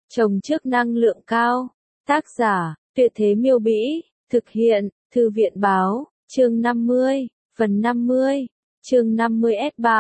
Trồng trước năng lượng cao. Tác giả, Tuyệt Thế Miêu Bĩ. Thực hiện, Thư viện Báo. Chương 50. Phần 50. Chương 50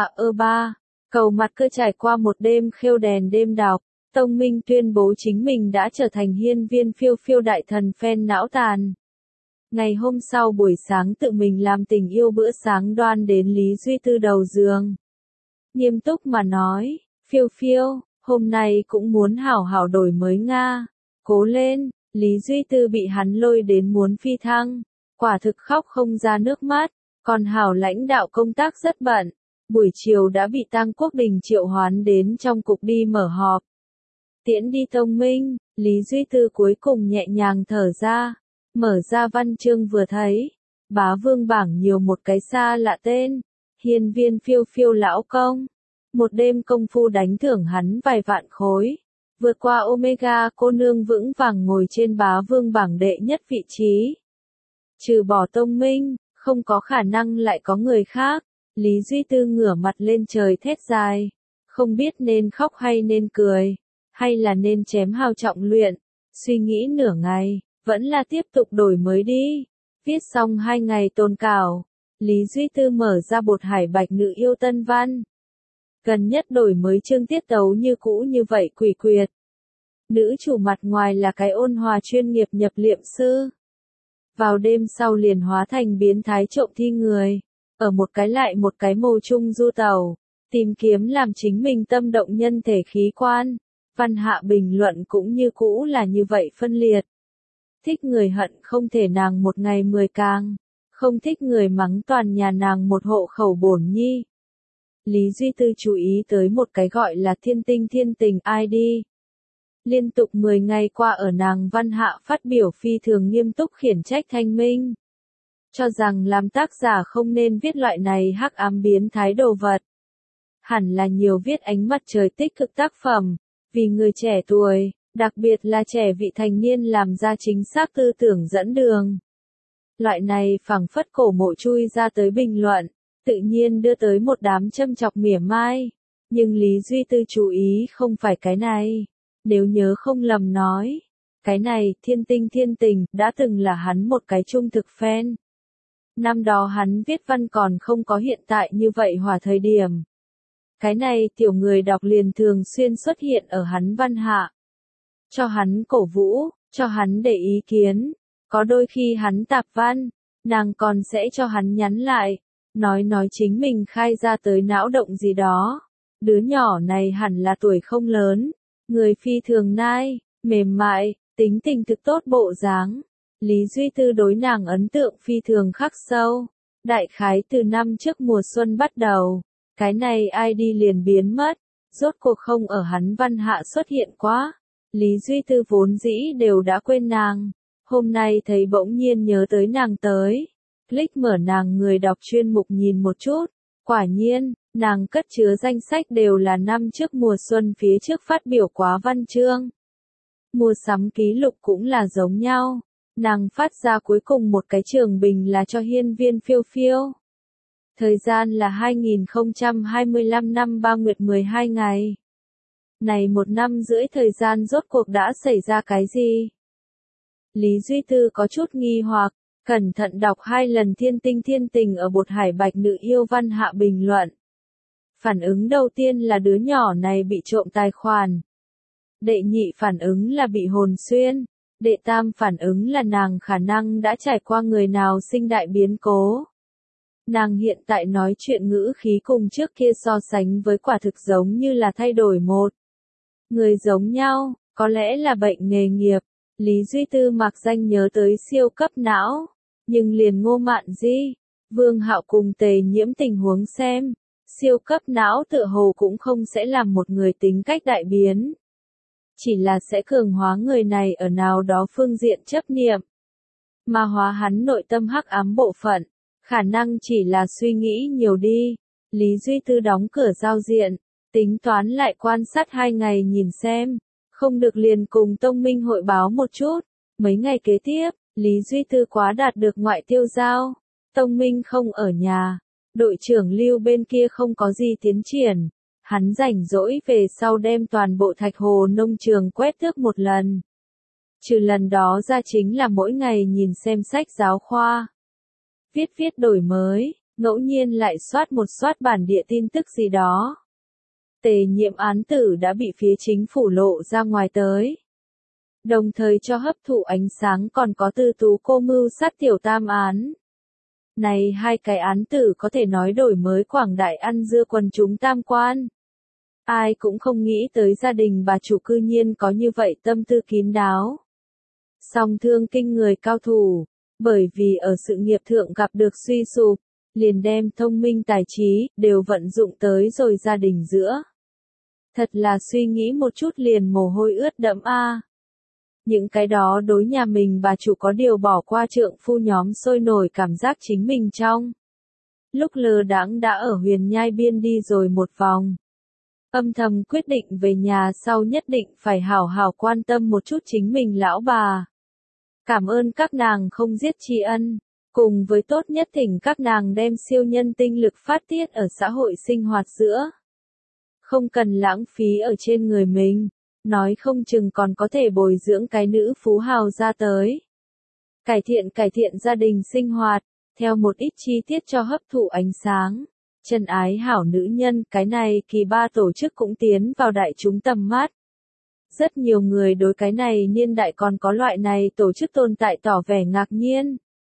S3E3. Cầu mặt cơ trải qua một đêm khêu đèn đêm đọc. Tông Minh tuyên bố chính mình đã trở thành hiên viên phiêu phiêu đại thần fan não tàn. Ngày hôm sau buổi sáng tự mình làm tình yêu bữa sáng đoan đến Lý Duy Tư đầu giường. Nghiêm túc mà nói, phiêu phiêu, hôm nay cũng muốn hảo hảo đổi mới Nga. Cố lên, Lý Duy Tư bị hắn lôi đến muốn phi thăng. Quả thực khóc không ra nước mắt, còn hảo lãnh đạo công tác rất bận. Buổi chiều đã bị Tang Quốc Đình triệu hoán đến trong cục đi mở họp. Tiễn đi Tông Minh, Lý Duy Tư cuối cùng nhẹ nhàng thở ra. Mở ra văn chương vừa thấy, bá vương bảng nhiều một cái xa lạ tên, hiên viên phiêu phiêu lão công. Một đêm công phu đánh thưởng hắn vài vạn khối, vượt qua Omega cô nương vững vàng ngồi trên bá vương bảng đệ nhất vị trí. Trừ bỏ Tông Minh, không có khả năng lại có người khác. Lý Duy Tư ngửa mặt lên trời thét dài, không biết nên khóc hay nên cười, hay là nên chém hao trọng luyện. Suy nghĩ nửa ngày, vẫn là tiếp tục đổi mới đi. Viết xong 2 ngày tồn cảo, Lý Duy Tư mở ra bột hải bạch nữ yêu tân văn. Gần nhất đổi mới chương tiết tấu như cũ như vậy quỷ quyệt. Nữ chủ mặt ngoài là cái ôn hòa chuyên nghiệp nhập liệm sư. Vào đêm sau liền hóa thành biến thái trộm thi người. Ở một cái lại một cái mồ chung du tàu, tìm kiếm làm chính mình tâm động nhân thể khí quan. Văn hạ bình luận cũng như cũ là như vậy phân liệt. Thích người hận không thể nàng một ngày 10 càng, không thích người mắng toàn nhà nàng một hộ khẩu bổn nhi. Lý Duy Tư chú ý tới một cái gọi là thiên tình ID. Liên tục 10 ngày qua ở nàng văn hạ phát biểu phi thường nghiêm túc khiển trách Thanh Minh. Cho rằng làm tác giả không nên viết loại này hắc ám biến thái đồ vật. Hẳn là nhiều viết ánh mặt trời tích cực tác phẩm, vì người trẻ tuổi, đặc biệt là trẻ vị thành niên làm ra chính xác tư tưởng dẫn đường. Loại này phảng phất cổ mộ chui ra tới bình luận, tự nhiên đưa tới một đám châm chọc mỉa mai. Nhưng Lý Duy Tư chú ý không phải cái này. Nếu nhớ không lầm nói, cái này thiên tình đã từng là hắn một cái trung thực fan. Năm đó hắn viết văn còn không có hiện tại như vậy hòa thời điểm. Cái này tiểu người đọc liền thường xuyên xuất hiện ở hắn văn hạ. Cho hắn cổ vũ, cho hắn để ý kiến. Có đôi khi hắn tạp văn, nàng còn sẽ cho hắn nhắn lại. Nói chính mình khai ra tới não động gì đó. Đứa nhỏ này hẳn là tuổi không lớn. Người phi thường nai, mềm mại, tính tình thực tốt bộ dáng. Lý Duy Tư đối nàng ấn tượng phi thường khắc sâu. Đại khái từ năm trước mùa xuân bắt đầu, cái này ID liền biến mất, rốt cuộc không ở hắn văn hạ xuất hiện quá. Lý Duy Tư vốn dĩ đều đã quên nàng, hôm nay thấy bỗng nhiên nhớ tới nàng tới. Click mở nàng người đọc chuyên mục nhìn một chút, quả nhiên, nàng cất chứa danh sách đều là năm trước mùa xuân phía trước phát biểu quá văn chương. Mua sắm ký lục cũng là giống nhau. Nàng phát ra cuối cùng một cái trường bình là cho hiên viên phiêu phiêu. Thời gian là 2025 năm 3 nguyệt 12 ngày. Này 1 năm rưỡi thời gian rốt cuộc đã xảy ra cái gì? Lý Duy Tư có chút nghi hoặc, cẩn thận đọc 2 lần thiên tình ở bột hải bạch nữ yêu văn hạ bình luận. Phản ứng đầu tiên là đứa nhỏ này bị trộm tài khoản. Đệ nhị phản ứng là bị hồn xuyên. Đệ tam phản ứng là nàng khả năng đã trải qua người nào sinh đại biến cố. Nàng hiện tại nói chuyện ngữ khí cùng trước kia so sánh với quả thực giống như là thay đổi một. Người giống nhau, có lẽ là bệnh nghề nghiệp. Lý Duy Tư mặc danh nhớ tới siêu cấp não. Nhưng liền Ngô Mạn Di, Vương Hạo cùng Tề Nhiễm tình huống xem. Siêu cấp não tựa hồ cũng không sẽ làm một người tính cách đại biến. Chỉ là sẽ cường hóa người này ở nào đó phương diện chấp niệm. Mà hóa hắn nội tâm hắc ám bộ phận, khả năng chỉ là suy nghĩ nhiều đi. Lý Duy Tư đóng cửa giao diện, tính toán lại quan sát 2 ngày nhìn xem, không được liền cùng Tông Minh hội báo một chút. Mấy ngày kế tiếp, Lý Duy Tư quá đạt được ngoại tiêu giao. Tông Minh không ở nhà, đội trưởng Lưu bên kia không có gì tiến triển. Hắn rảnh rỗi về sau đem toàn bộ Thạch Hồ nông trường quét tước một lần. Trừ lần đó ra chính là mỗi ngày nhìn xem sách giáo khoa. Viết đổi mới, ngẫu nhiên lại soát một soát bản địa tin tức gì đó. Tề Nhiễm án tử đã bị phía chính phủ lộ ra ngoài tới. Đồng thời cho hấp thụ ánh sáng còn có Tư Tú cô mưu sát Tiểu Tam án. Này hai cái án tử có thể nói đổi mới quảng đại ăn dưa quần chúng tam quan. Ai cũng không nghĩ tới gia đình bà chủ cư nhiên có như vậy tâm tư kín đáo. Song thương kinh người cao thủ, bởi vì ở sự nghiệp thượng gặp được suy sụp, liền đem thông minh tài trí đều vận dụng tới rồi gia đình giữa. Thật là suy nghĩ một chút liền mồ hôi ướt đẫm a. Những cái đó đối nhà mình bà chủ có điều bỏ qua trượng phu nhóm sôi nổi cảm giác chính mình trong. Lúc lơ đãng đã ở Huyền Nhai biên đi rồi một vòng. Âm thầm quyết định về nhà sau nhất định phải hảo hảo quan tâm một chút chính mình lão bà. Cảm ơn các nàng không giết tri ân, cùng với tốt nhất thỉnh các nàng đem siêu nhân tinh lực phát tiết ở xã hội sinh hoạt giữa. Không cần lãng phí ở trên người mình, nói không chừng còn có thể bồi dưỡng cái nữ phú hào ra tới. Cải thiện gia đình sinh hoạt, theo một ít chi tiết cho hấp thụ ánh sáng. Chân ái hảo nữ nhân, cái này kỳ ba tổ chức cũng tiến vào đại chúng tầm mắt. Rất nhiều người đối cái này niên đại còn có loại này tổ chức tồn tại tỏ vẻ ngạc nhiên.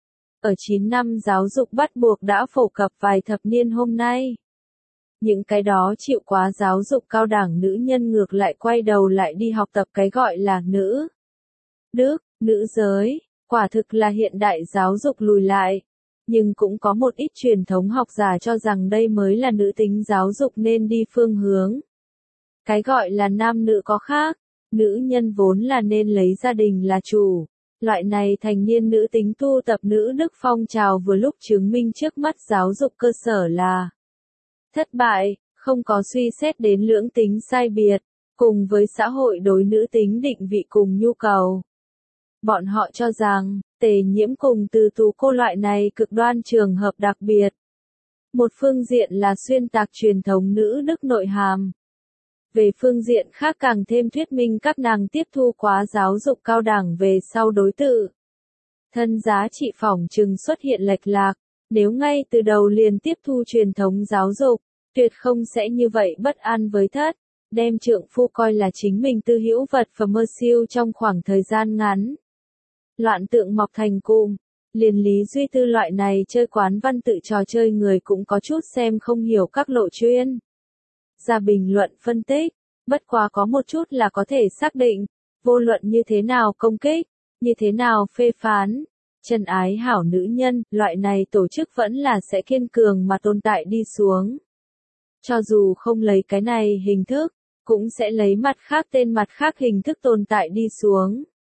Ở 9 năm giáo dục bắt buộc đã phổ cập vài thập niên hôm nay. Những cái đó chịu quá giáo dục cao đẳng nữ nhân ngược lại quay đầu lại đi học tập cái gọi là nữ đức, nữ giới, quả thực là hiện đại giáo dục lùi lại. Nhưng cũng có một ít truyền thống học giả cho rằng đây mới là nữ tính giáo dục nên đi phương hướng. Cái gọi là nam nữ có khác, nữ nhân vốn là nên lấy gia đình là chủ. Loại này thành niên nữ tính tu tập nữ đức phong trào vừa lúc chứng minh trước mắt giáo dục cơ sở là thất bại, không có suy xét đến lưỡng tính sai biệt, cùng với xã hội đối nữ tính định vị cùng nhu cầu. Bọn họ cho rằng, Tề Nhiễm cùng Từ Tú cô loại này cực đoan trường hợp đặc biệt. Một phương diện là xuyên tạc truyền thống nữ đức nội hàm. Về phương diện khác càng thêm thuyết minh các nàng tiếp thu quá giáo dục cao đẳng về sau đối tự. Thân giá trị phỏng chừng xuất hiện lệch lạc, nếu ngay từ đầu liền tiếp thu truyền thống giáo dục, tuyệt không sẽ như vậy bất an với thất, đem trượng phu coi là chính mình tư hữu vật và mơ siêu trong khoảng thời gian ngắn. Loạn tượng mọc thành cụm, liền Lý Duy Tư loại này chơi quán văn tự trò chơi người cũng có chút xem không hiểu các lộ chuyên. Ra bình luận phân tích, bất quá có một chút là có thể xác định, vô luận như thế nào công kích, như thế nào phê phán, chân ái hảo nữ nhân, loại này tổ chức vẫn là sẽ kiên cường mà tồn tại đi xuống. Cho dù không lấy cái này hình thức, cũng sẽ lấy mặt khác tên mặt khác hình thức tồn tại đi xuống.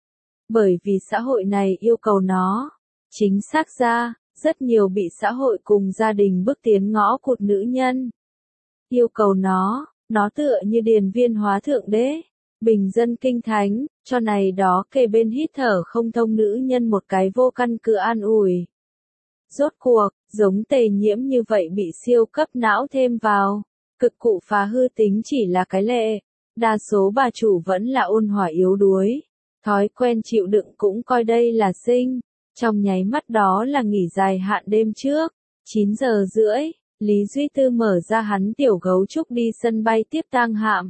Bởi vì xã hội này yêu cầu nó. Chính xác ra, rất nhiều bị xã hội cùng gia đình bước tiến ngõ cụt nữ nhân. Yêu cầu nó tựa như điền viên hóa thượng đế, bình dân kinh thánh, cho này đó kề bên hít thở không thông nữ nhân một cái vô căn cứ an ủi. Rốt cuộc, giống Tề Nhiễm như vậy bị siêu cấp não thêm vào, cực cụ phá hư tính chỉ là cái lệ, đa số bà chủ vẫn là ôn hòa yếu đuối. Thói quen chịu đựng cũng coi đây là sinh, trong nháy mắt đó là nghỉ dài hạn đêm trước, 9 giờ rưỡi, Lý Duy Tư mở ra hắn tiểu gấu trúc đi sân bay tiếp tang hạm.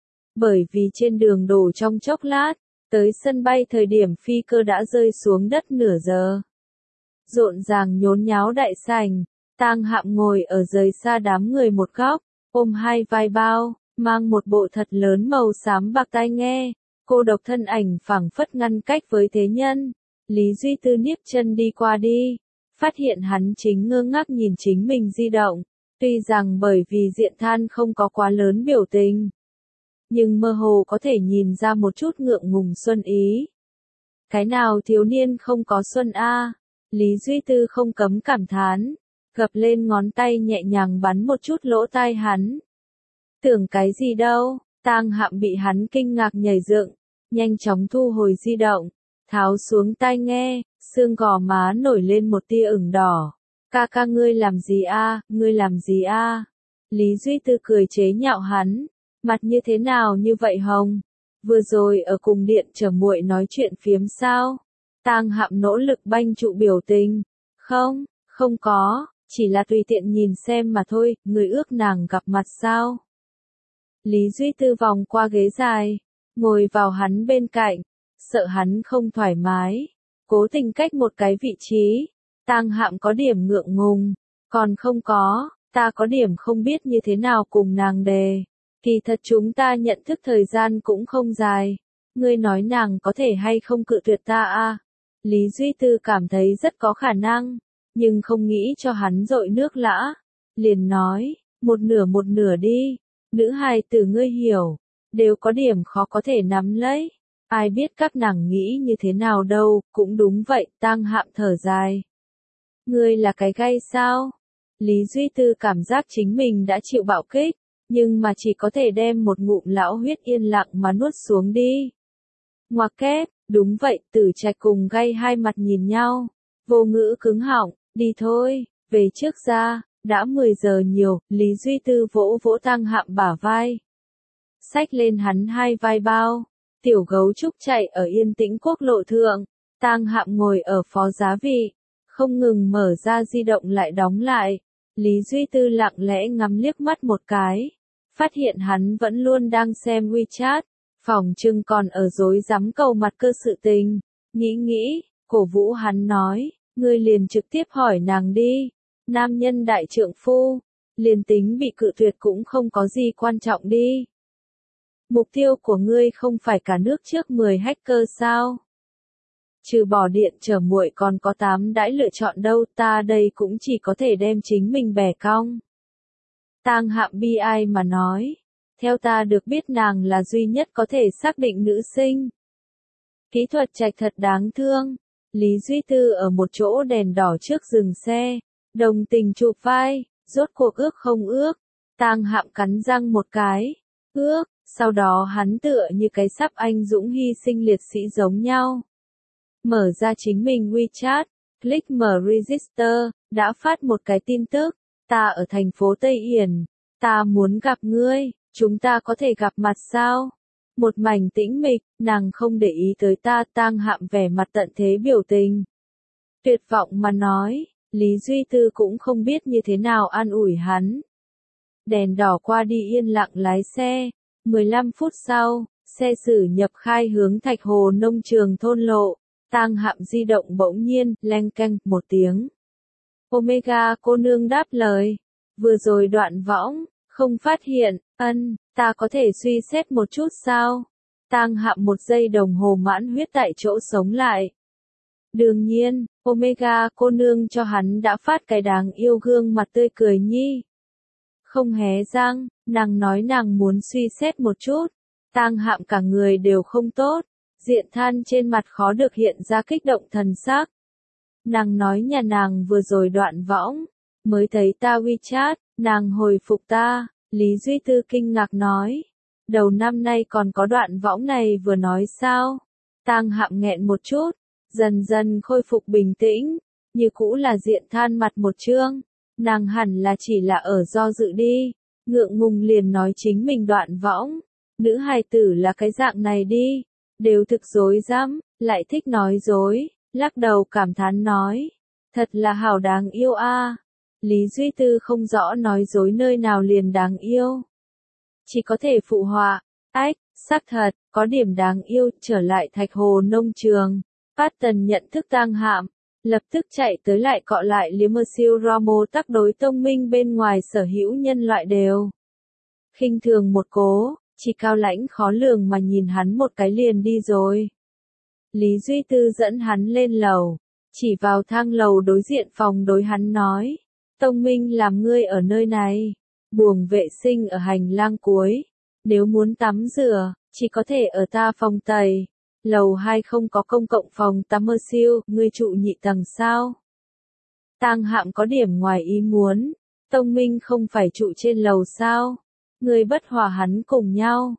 Bởi vì trên đường đổ trong chốc lát, tới sân bay thời điểm phi cơ đã rơi xuống đất nửa giờ. Rộn ràng nhốn nháo đại sảnh, tang hạm ngồi ở rời xa đám người một góc, ôm hai vai bao, mang một bộ thật lớn màu xám bạc tai nghe. Cô độc thân ảnh phảng phất ngăn cách với thế nhân. Lý Duy Tư niếp chân đi qua đi, phát hiện hắn chính ngơ ngác nhìn chính mình di động, tuy rằng bởi vì diện than không có quá lớn biểu tình, nhưng mơ hồ có thể nhìn ra một chút ngượng ngùng xuân ý. Cái nào thiếu niên không có xuân a? Lý Duy Tư không cấm cảm thán, gập lên ngón tay nhẹ nhàng bắn một chút lỗ tai hắn. Tưởng cái gì đâu, tang hạm bị hắn kinh ngạc nhảy dựng, nhanh chóng thu hồi di động, tháo xuống tai nghe, xương gò má nổi lên một tia ửng đỏ. Ca ca ngươi làm gì a? Ngươi làm gì a? Lý Duy Tư cười chế nhạo hắn, mặt như thế nào như vậy Hồng? Vừa rồi ở cùng điện chờ muội nói chuyện phiếm sao? Tang Hạm nỗ lực banh trụ biểu tình. Không, không có, chỉ là tùy tiện nhìn xem mà thôi, người ước nàng gặp mặt sao? Lý Duy Tư vòng qua ghế dài, ngồi vào hắn bên cạnh, sợ hắn không thoải mái, cố tình cách một cái vị trí. Tang Hạm có điểm ngượng ngùng, còn không có, ta có điểm không biết như thế nào cùng nàng đề. Kỳ thật chúng ta nhận thức thời gian cũng không dài, ngươi nói nàng có thể hay không cự tuyệt ta a? Lý Duy Tư cảm thấy rất có khả năng, nhưng không nghĩ cho hắn dội nước lã, liền nói, một nửa đi, nữ hài tử ngươi hiểu, đều có điểm khó có thể nắm lấy, ai biết các nàng nghĩ như thế nào đâu, cũng đúng vậy, Tang Hạm thở dài. Ngươi là cái gay sao? Lý Duy Tư cảm giác chính mình đã chịu bạo kích, nhưng mà chỉ có thể đem một ngụm lão huyết yên lặng mà nuốt xuống đi. Ngoặc kép, đúng vậy, Tử Trạch cùng gay hai mặt nhìn nhau, vô ngữ cứng họng, đi thôi, về trước ra, đã 10 giờ nhiều, Lý Duy Tư vỗ vỗ Tang Hạm bả vai. Xách lên hắn hai vai bao, tiểu gấu trúc chạy ở yên tĩnh quốc lộ thượng, Tang Hạm ngồi ở phó giá vị, không ngừng mở ra di động lại đóng lại. Lý Duy Tư lặng lẽ ngắm liếc mắt một cái, phát hiện hắn vẫn luôn đang xem WeChat, phỏng chừng còn ở dối rắm cầu mặt cơ sự tình. Nghĩ, cổ vũ hắn nói, ngươi liền trực tiếp hỏi nàng đi, nam nhân đại trượng phu, liền tính bị cự tuyệt cũng không có gì quan trọng đi. Mục tiêu của ngươi không phải cả nước trước 10 hacker sao? Trừ bỏ điện trở muội còn có 8 đãi lựa chọn đâu, ta đây cũng chỉ có thể đem chính mình bẻ cong. Tang Hạm bi ai mà nói, theo ta được biết nàng là duy nhất có thể xác định nữ sinh. Kỹ thuật Trạch thật đáng thương. Lý Duy Tư ở một chỗ đèn đỏ trước dừng xe, đồng tình chụp vai, rốt cuộc ước không ước. Tang Hạm cắn răng một cái, ước, sau đó hắn tựa như cái sắp anh dũng hy sinh liệt sĩ giống nhau. Mở ra chính mình WeChat, click mở register, đã phát một cái tin tức, ta ở thành phố Tây Yển, ta muốn gặp ngươi, chúng ta có thể gặp mặt sao? Một mảnh tĩnh mịch, nàng không để ý tới ta, Tang Hạm vẻ mặt tận thế biểu tình. Tuyệt vọng mà nói, Lý Duy Tư cũng không biết như thế nào an ủi hắn. Đèn đỏ qua đi yên lặng lái xe, 15 phút sau, xe xử nhập khai hướng Thạch Hồ nông trường thôn lộ. Tang Hạm di động bỗng nhiên, leng keng, một tiếng. Omega cô nương đáp lời. Vừa rồi đoạn võng, không phát hiện, ta có thể suy xét một chút sao? Tang Hạm một giây đồng hồ mãn huyết tại chỗ sống lại. Đương nhiên, Omega cô nương cho hắn đã phát cái đáng yêu gương mặt tươi cười nhi. Không hé răng, nàng nói nàng muốn suy xét một chút. Tang Hạm cả người đều không tốt. Diện than trên mặt khó được hiện ra kích động thần sắc. Nàng nói nhà nàng vừa rồi đoạn võng, mới thấy ta WeChat, nàng hồi phục ta, Lý Duy Tư kinh ngạc nói. Đầu năm nay còn có đoạn võng này vừa nói sao? Tang Hạm nghẹn một chút, dần dần khôi phục bình tĩnh, như cũ là diện than mặt một trương. Nàng hẳn là chỉ là ở do dự đi, ngượng ngùng liền nói chính mình đoạn võng. Nữ hài tử là cái dạng này đi. Đều thực dối dám, lại thích nói dối, lắc đầu cảm thán nói. Thật là hảo đáng yêu a. Lý Duy Tư không rõ nói dối nơi nào liền đáng yêu. Chỉ có thể phụ họa, xác thật, có điểm đáng yêu, trở lại Thạch Hồ nông trường. Patton nhận thức Tang Hạm, lập tức chạy tới lại cọ lại Limersill Ramo tác đối tông minh bên ngoài sở hữu nhân loại đều. Khinh thường một cố. Chỉ cao lãnh khó lường mà nhìn hắn một cái liền đi rồi. Lý Duy Tư dẫn hắn lên lầu, chỉ vào thang lầu đối diện phòng đối hắn nói. Tông Minh làm ngươi ở nơi này, buồng vệ sinh ở hành lang cuối. Nếu muốn tắm rửa, chỉ có thể ở ta phòng tẩy. Lầu 2 không có công cộng phòng tắm siêu, ngươi trụ nhị tầng sao? Tang Hạm có điểm ngoài ý muốn. Tông Minh không phải trụ trên lầu sao? Người bất hòa hắn cùng nhau.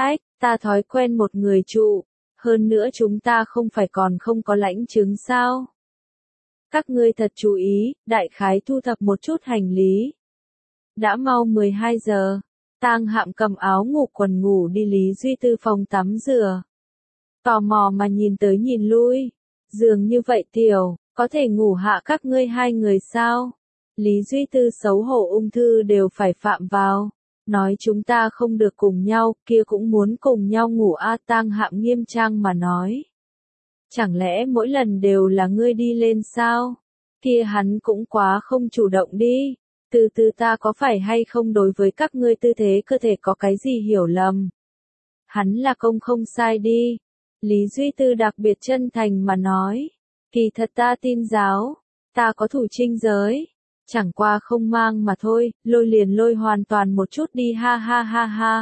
Ta thói quen một người trụ. Hơn nữa chúng ta không phải còn không có lãnh chứng sao? Các ngươi thật chú ý, đại khái thu thập một chút hành lý. Đã mau 12 giờ. Tang Hạm cầm áo ngủ quần ngủ đi Lý Duy Tư phòng tắm rửa. Tò mò mà nhìn tới nhìn lui. Giường như vậy tiểu, có thể ngủ hạ các ngươi hai người sao? Lý Duy Tư xấu hổ ung thư đều phải phạm vào. Nói chúng ta không được cùng nhau, kia cũng muốn cùng nhau ngủ a. Tang Hạm nghiêm trang mà nói. Chẳng lẽ mỗi lần đều là ngươi đi lên sao? Kia hắn cũng quá không chủ động đi. Từ từ ta có phải hay không đối với các ngươi tư thế cơ thể có cái gì hiểu lầm? Hắn là công không sai đi. Lý Duy Tư đặc biệt chân thành mà nói. Kỳ thật ta tin giáo. Ta có thủ trinh giới. Chẳng qua không mang mà thôi, lôi liền lôi hoàn toàn một chút đi ha ha ha ha.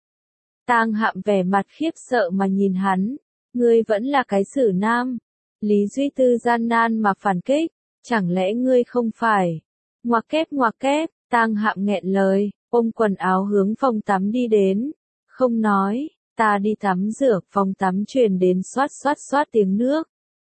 Tang Hạm vẻ mặt khiếp sợ mà nhìn hắn. Ngươi vẫn là cái xử nam. Lý Duy Tư gian nan mà phản kích. Chẳng lẽ ngươi không phải? Ngoặc kép, Tang Hạm nghẹn lời, ôm quần áo hướng phòng tắm đi đến. Không nói, ta đi tắm rửa, phòng tắm truyền đến xoát xoát xoát tiếng nước.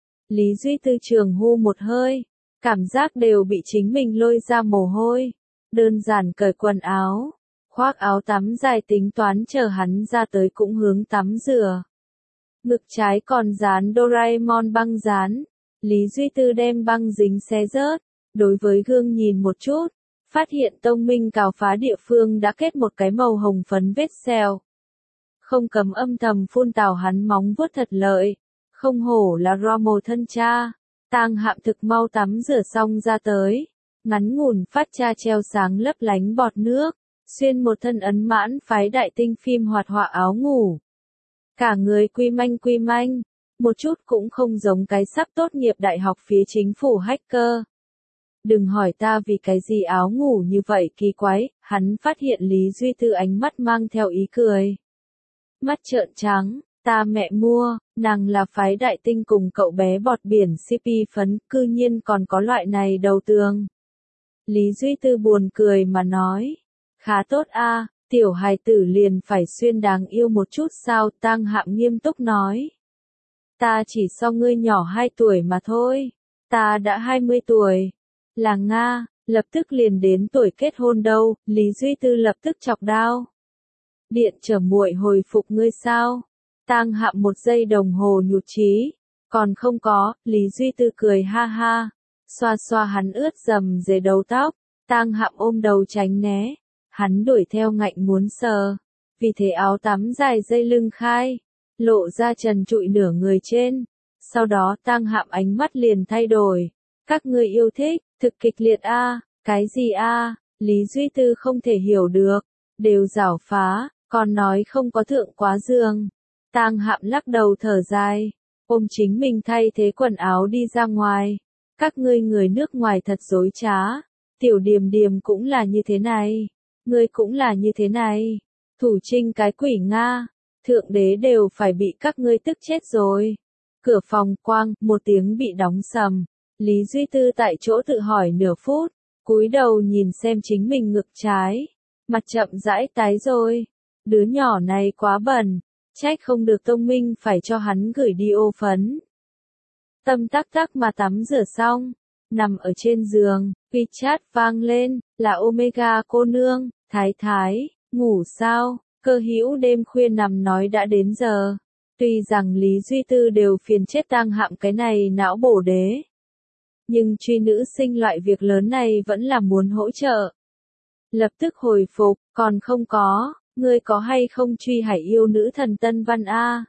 Lý Duy Tư trường hu một hơi, cảm giác đều bị chính mình lôi ra mồ hôi. Đơn giản cởi quần áo, khoác áo tắm dài tính toán chờ hắn ra tới cũng hướng tắm rửa. Ngực trái còn dán Doraemon băng dán. Lý Duy Tư đem băng dính xé rớt. Đối với gương nhìn một chút, phát hiện tông minh cào phá địa phương đã kết một cái màu hồng phấn vết sẹo. Không cấm âm thầm phun tào hắn móng vuốt thật lợi. Không hổ là Romo thân cha. Tang Hạm thực mau tắm rửa xong ra tới. Ngắn ngủn phát cha treo sáng lấp lánh bọt nước. Xuyên một thân ấn mãn phái đại tinh phim hoạt họa áo ngủ. Cả người quy manh. Một chút cũng không giống cái sắp tốt nghiệp đại học phía chính phủ hacker. Đừng hỏi ta vì cái gì áo ngủ như vậy kỳ quái, hắn phát hiện Lý Duy Tư ánh mắt mang theo ý cười. Mắt trợn trắng, ta mẹ mua, nàng là phái đại tinh cùng cậu bé bọt biển CP phấn, cư nhiên còn có loại này đầu tường. Lý Duy Tư buồn cười mà nói, khá tốt a, tiểu hài tử liền phải xuyên đáng yêu một chút sao? Tang Hạm nghiêm túc nói. Ta chỉ so ngươi nhỏ 2 tuổi mà thôi, ta đã 20 tuổi. Là Nga, lập tức liền đến tuổi kết hôn đâu, Lý Duy Tư lập tức chọc đao. Điện trở muội hồi phục ngươi sao? Tang Hạm 1 giây đồng hồ nhụt chí. Còn không có, Lý Duy Tư cười ha ha. Xoa xoa hắn ướt dầm dề đầu tóc. Tang Hạm ôm đầu tránh né. Hắn đuổi theo ngạnh muốn sờ. Vì thế áo tắm dài dây lưng khai. Lộ ra trần trụi nửa người trên. Sau đó Tang Hạm ánh mắt liền thay đổi. Các ngươi yêu thích, thực kịch liệt a, cái gì a? Lý Duy Tư không thể hiểu được. Đều giảo phá, còn nói không có thượng quá giường. Tang Hạm lắc đầu thở dài. Ôm chính mình thay thế quần áo đi ra ngoài. Các ngươi người nước ngoài thật dối trá. Tiểu Điềm Điềm cũng là như thế này. Ngươi cũng là như thế này. Thủ trinh cái quỷ Nga. Thượng đế đều phải bị các ngươi tức chết rồi. Cửa phòng quang, một tiếng bị đóng sầm. Lý Duy Tư tại chỗ tự hỏi nửa phút. Cúi đầu nhìn xem chính mình ngực trái. Mặt chậm rãi tái rồi. Đứa nhỏ này quá bẩn. Trách không được tông minh phải cho hắn gửi đi ô phấn. Tâm tắc tắc mà tắm rửa xong. Nằm ở trên giường, WeChat vang lên, là Omega cô nương, thái, ngủ sao, Cơ Hữu đêm khuya nằm nói đã đến giờ. Tuy rằng Lý Duy Tư đều phiền chết Tang Hạm cái này não bổ đế. Nhưng truy nữ sinh loại việc lớn này vẫn là muốn hỗ trợ. Lập tức hồi phục, còn không có, ngươi có hay không truy hải yêu nữ thần Tân Văn A?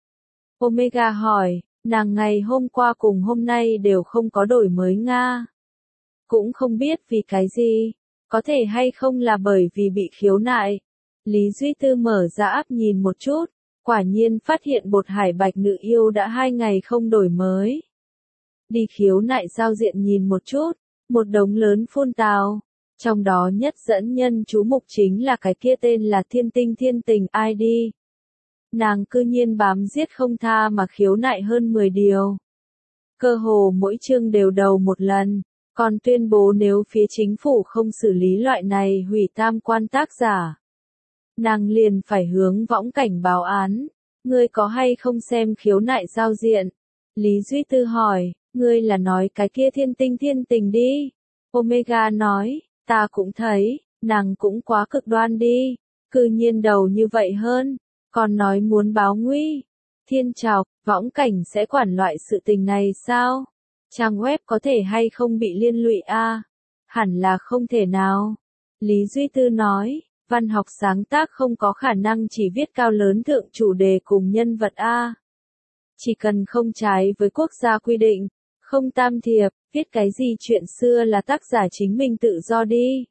Omega hỏi, nàng ngày hôm qua cùng hôm nay đều không có đổi mới Nga. Cũng không biết vì cái gì, có thể hay không là bởi vì bị khiếu nại. Lý Duy Tư mở ra app nhìn một chút, quả nhiên phát hiện bột hải bạch nữ yêu đã 2 ngày không đổi mới. Đi khiếu nại giao diện nhìn một chút, một đống lớn phun tào. Trong đó nhất dẫn nhân chú mục chính là cái kia tên là Thiên Tình ID. Nàng cư nhiên bám giết không tha mà khiếu nại hơn 10 điều. Cơ hồ mỗi chương đều đầu một lần, còn tuyên bố nếu phía chính phủ không xử lý loại này hủy tam quan tác giả. Nàng liền phải hướng võng cảnh báo án. Ngươi có hay không xem khiếu nại giao diện? Lý Duy Tư hỏi, ngươi là nói cái kia thiên tình đi. Omega nói, ta cũng thấy, nàng cũng quá cực đoan đi, cư nhiên đầu như vậy hơn, còn nói muốn báo nguy. Thiên Trọc, võng cảnh sẽ quản loại sự tình này sao? Trang web có thể hay không bị liên lụy a? Hẳn là không thể nào. Lý Duy Tư nói, văn học sáng tác không có khả năng chỉ viết cao lớn thượng chủ đề cùng nhân vật a. Chỉ cần không trái với quốc gia quy định, không tam thiệp, viết cái gì chuyện xưa là tác giả chính mình tự do đi.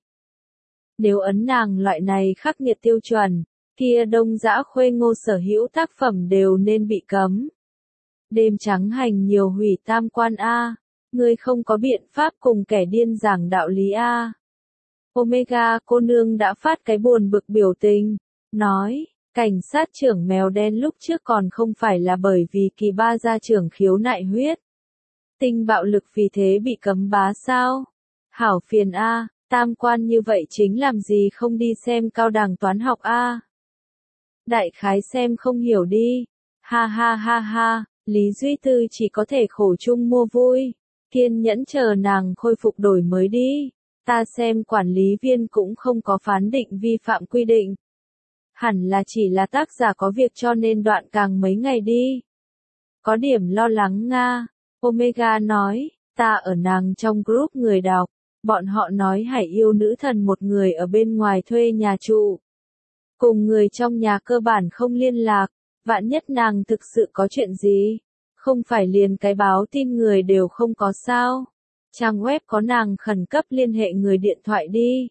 Nếu ấn nàng loại này khắc nghiệt tiêu chuẩn, kia Đông Dã Khuê Ngô sở hữu tác phẩm đều nên bị cấm. Đêm trắng hành nhiều hủy tam quan a, ngươi không có biện pháp cùng kẻ điên giảng đạo lý a. Omega cô nương đã phát cái buồn bực biểu tình, nói, cảnh sát trưởng mèo đen lúc trước còn không phải là bởi vì kỳ ba gia trưởng khiếu nại huyết tinh bạo lực vì thế bị cấm bá sao? Hảo phiền a, tam quan như vậy chính làm gì không đi xem cao đẳng toán học a? Đại khái xem không hiểu đi. Ha ha ha ha, Lý Duy Tư chỉ có thể khổ chung mua vui, kiên nhẫn chờ nàng khôi phục đổi mới đi. Ta xem quản lý viên cũng không có phán định vi phạm quy định. Hẳn là chỉ là tác giả có việc cho nên đoạn càng mấy ngày đi. Có điểm lo lắng nga. Omega nói, ta ở nàng trong group người đọc, bọn họ nói Hải yêu nữ thần một người ở bên ngoài thuê nhà trụ. Cùng người trong nhà cơ bản không liên lạc, vạn nhất nàng thực sự có chuyện gì, không phải liền cái báo tin người đều không có sao. Trang web có nàng khẩn cấp liên hệ người điện thoại đi.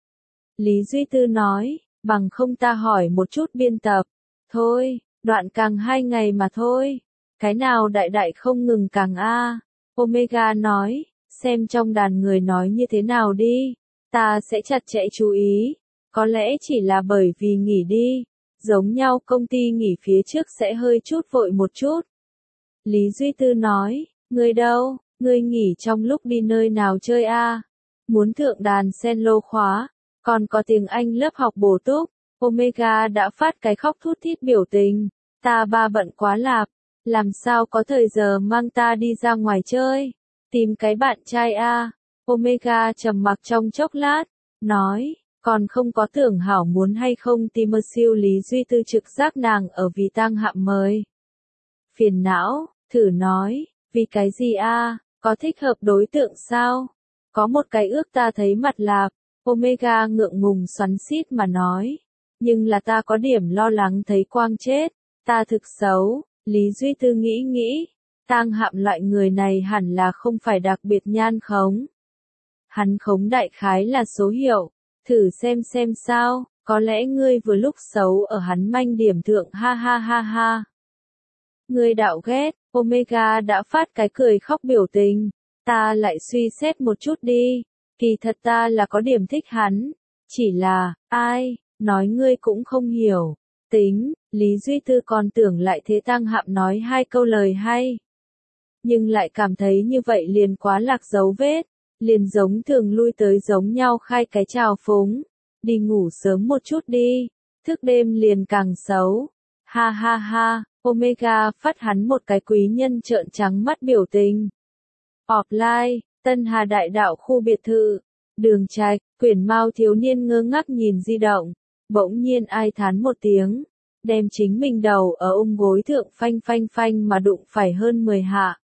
Lý Duy Tư nói, bằng không ta hỏi một chút biên tập. Thôi, đoạn càng 2 ngày mà thôi. Cái nào đại đại không ngừng càng a. Omega nói, xem trong đàn người nói như thế nào đi. Ta sẽ chặt chẽ chú ý. Có lẽ chỉ là bởi vì nghỉ đi. Giống nhau công ty nghỉ phía trước sẽ hơi chút vội một chút. Lý Duy Tư nói, ngươi đâu? Ngươi nghỉ trong lúc đi nơi nào chơi a? Muốn thượng đàn cello khóa, còn có tiếng Anh lớp học bổ túc. Omega đã phát cái khóc thút thít biểu tình. Ta ba bận quá lạp, làm sao có thời giờ mang ta đi ra ngoài chơi, tìm cái bạn trai a. Omega trầm mặc trong chốc lát, nói, còn không có tưởng hảo muốn hay không tìm mơ siêu. Lý Duy Tư trực giác nàng ở vì tang hạm mời. Phiền não, thử nói, vì cái gì a? Có thích hợp đối tượng sao? Có một cái ước ta thấy mặt lạp. Omega ngượng ngùng xoắn xít mà nói. Nhưng là ta có điểm lo lắng thấy quang chết. Ta thực xấu. Lý Duy Tư nghĩ. Tang hạm loại người này hẳn là không phải đặc biệt nhan khống. Hắn khống đại khái là số hiệu. Thử xem sao. Có lẽ ngươi vừa lúc xấu ở hắn manh điểm thượng ha ha ha ha. Ngươi đạo ghét. Omega đã phát cái cười khóc biểu tình. Ta lại suy xét một chút đi. Kỳ thật ta là có điểm thích hắn. Chỉ là, ai, nói ngươi cũng không hiểu. Tính, Lý Duy Tư còn tưởng lại thế tang hạm nói 2 câu lời hay. Nhưng lại cảm thấy như vậy liền quá lạc dấu vết. Liền giống thường lui tới giống nhau khai cái chào phúng. Đi ngủ sớm một chút đi. Thức đêm liền càng xấu. Ha ha ha. Omega phát hắn một cái quý nhân trợn trắng mắt biểu tình. Offline, Tân Hà Đại Đạo khu biệt thự. Đường Trạch, Quyển Mao thiếu niên ngơ ngác nhìn di động. Bỗng nhiên ai thán một tiếng. Đem chính mình đầu ở gối thượng phanh mà đụng phải hơn 10 hạ.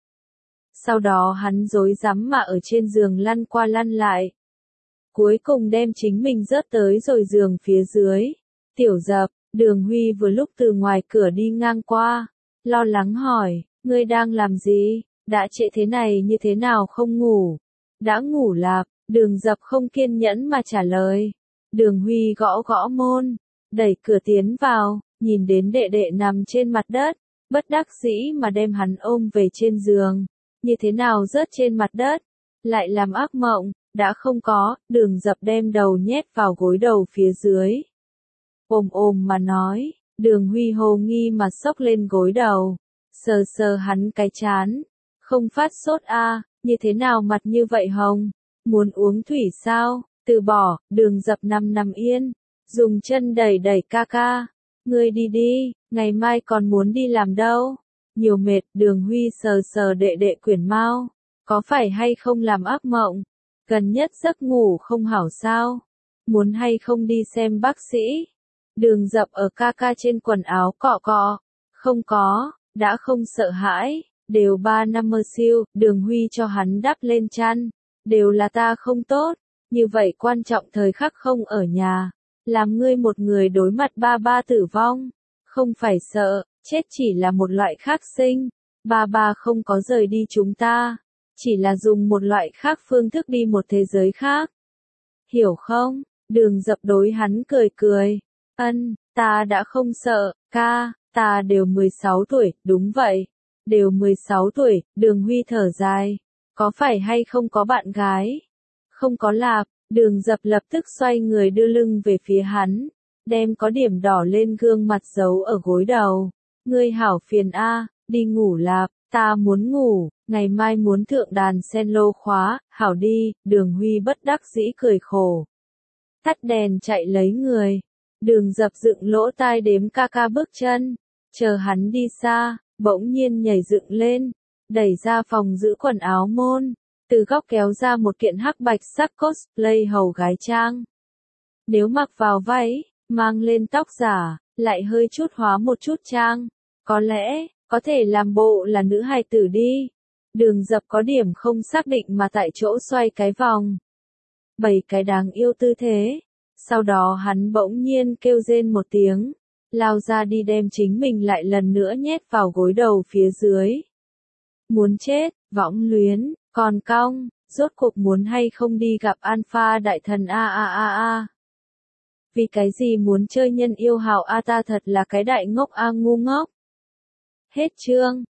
Sau đó hắn rối rắm mà ở trên giường lăn qua lăn lại. Cuối cùng đem chính mình rớt tới rồi giường phía dưới. Tiểu Dập, Đường Huy vừa lúc từ ngoài cửa đi ngang qua. Lo lắng hỏi, ngươi đang làm gì? Đã trễ thế này như thế nào không ngủ? Đã ngủ lạp, Đường Dập không kiên nhẫn mà trả lời. Đường Huy gõ gõ môn, đẩy cửa tiến vào, nhìn đến đệ đệ nằm trên mặt đất, bất đắc dĩ mà đem hắn ôm về trên giường. Như thế nào rớt trên mặt đất? Lại làm ác mộng, đã không có. Đường Dập đem đầu nhét vào gối đầu phía dưới. Ôm mà nói. Đường Huy hồ nghi mà xốc lên gối đầu, sờ hắn cái chán. Không phát sốt a? Như thế nào mặt như vậy hồng? Muốn uống thủy sao? Từ bỏ. Đường Dập nằm yên, dùng chân đẩy ca ca. Ngươi đi đi, ngày mai còn muốn đi làm đâu. Nhiều mệt. Đường Huy sờ đệ đệ Quyển Mao. Có phải hay không làm ác mộng? Gần nhất giấc ngủ không hảo sao? muốn hay không đi xem bác sĩ? Đường Dập ở ca ca trên quần áo cọ cọ. Không có, đã không sợ hãi, đều 3 năm mơ siêu, Đường Huy cho hắn đắp lên chăn. Đều là ta không tốt, như vậy quan trọng thời khắc không ở nhà, làm ngươi một người đối mặt ba ba tử vong. Không phải sợ, chết chỉ là một loại khác sinh. Ba ba không có rời đi chúng ta, chỉ là dùng một loại khác phương thức đi một thế giới khác. Hiểu không? Đường Dập đối hắn cười cười. Ân, ta đã không sợ, ca, ta đều 16 tuổi, đúng vậy. Đều 16 tuổi, Đường Huy thở dài. Có phải hay không có bạn gái? Không có lạp, Đường Dập lập tức xoay người đưa lưng về phía hắn, đem có điểm đỏ lên gương mặt giấu ở gối đầu. Ngươi hảo phiền a, đi ngủ lạp, ta muốn ngủ, ngày mai muốn thượng đàn sen lô khóa, hảo đi, Đường Huy bất đắc dĩ cười khổ. Tắt đèn chạy lấy người, Đường Dập dựng lỗ tai đếm ca ca bước chân, chờ hắn đi xa, bỗng nhiên nhảy dựng lên, đẩy ra phòng giữ quần áo môn, từ góc kéo ra một kiện hắc bạch sắc cosplay hầu gái trang. Nếu mặc vào váy, mang lên tóc giả, lại hơi chút hóa một chút trang, có lẽ, có thể làm bộ là nữ hài tử đi. Đường Dập có điểm không xác định mà tại chỗ xoay cái vòng. 7 cái đáng yêu tư thế. Sau đó hắn bỗng nhiên kêu rên một tiếng, lao ra đi đem chính mình lại lần nữa nhét vào gối đầu phía dưới. Muốn chết, võng luyến, còn cong, rốt cuộc muốn hay không đi gặp Alpha đại thần a. Vì cái gì muốn chơi nhân yêu hào a, ta thật là cái đại ngốc a, ngu ngốc. Hết chương.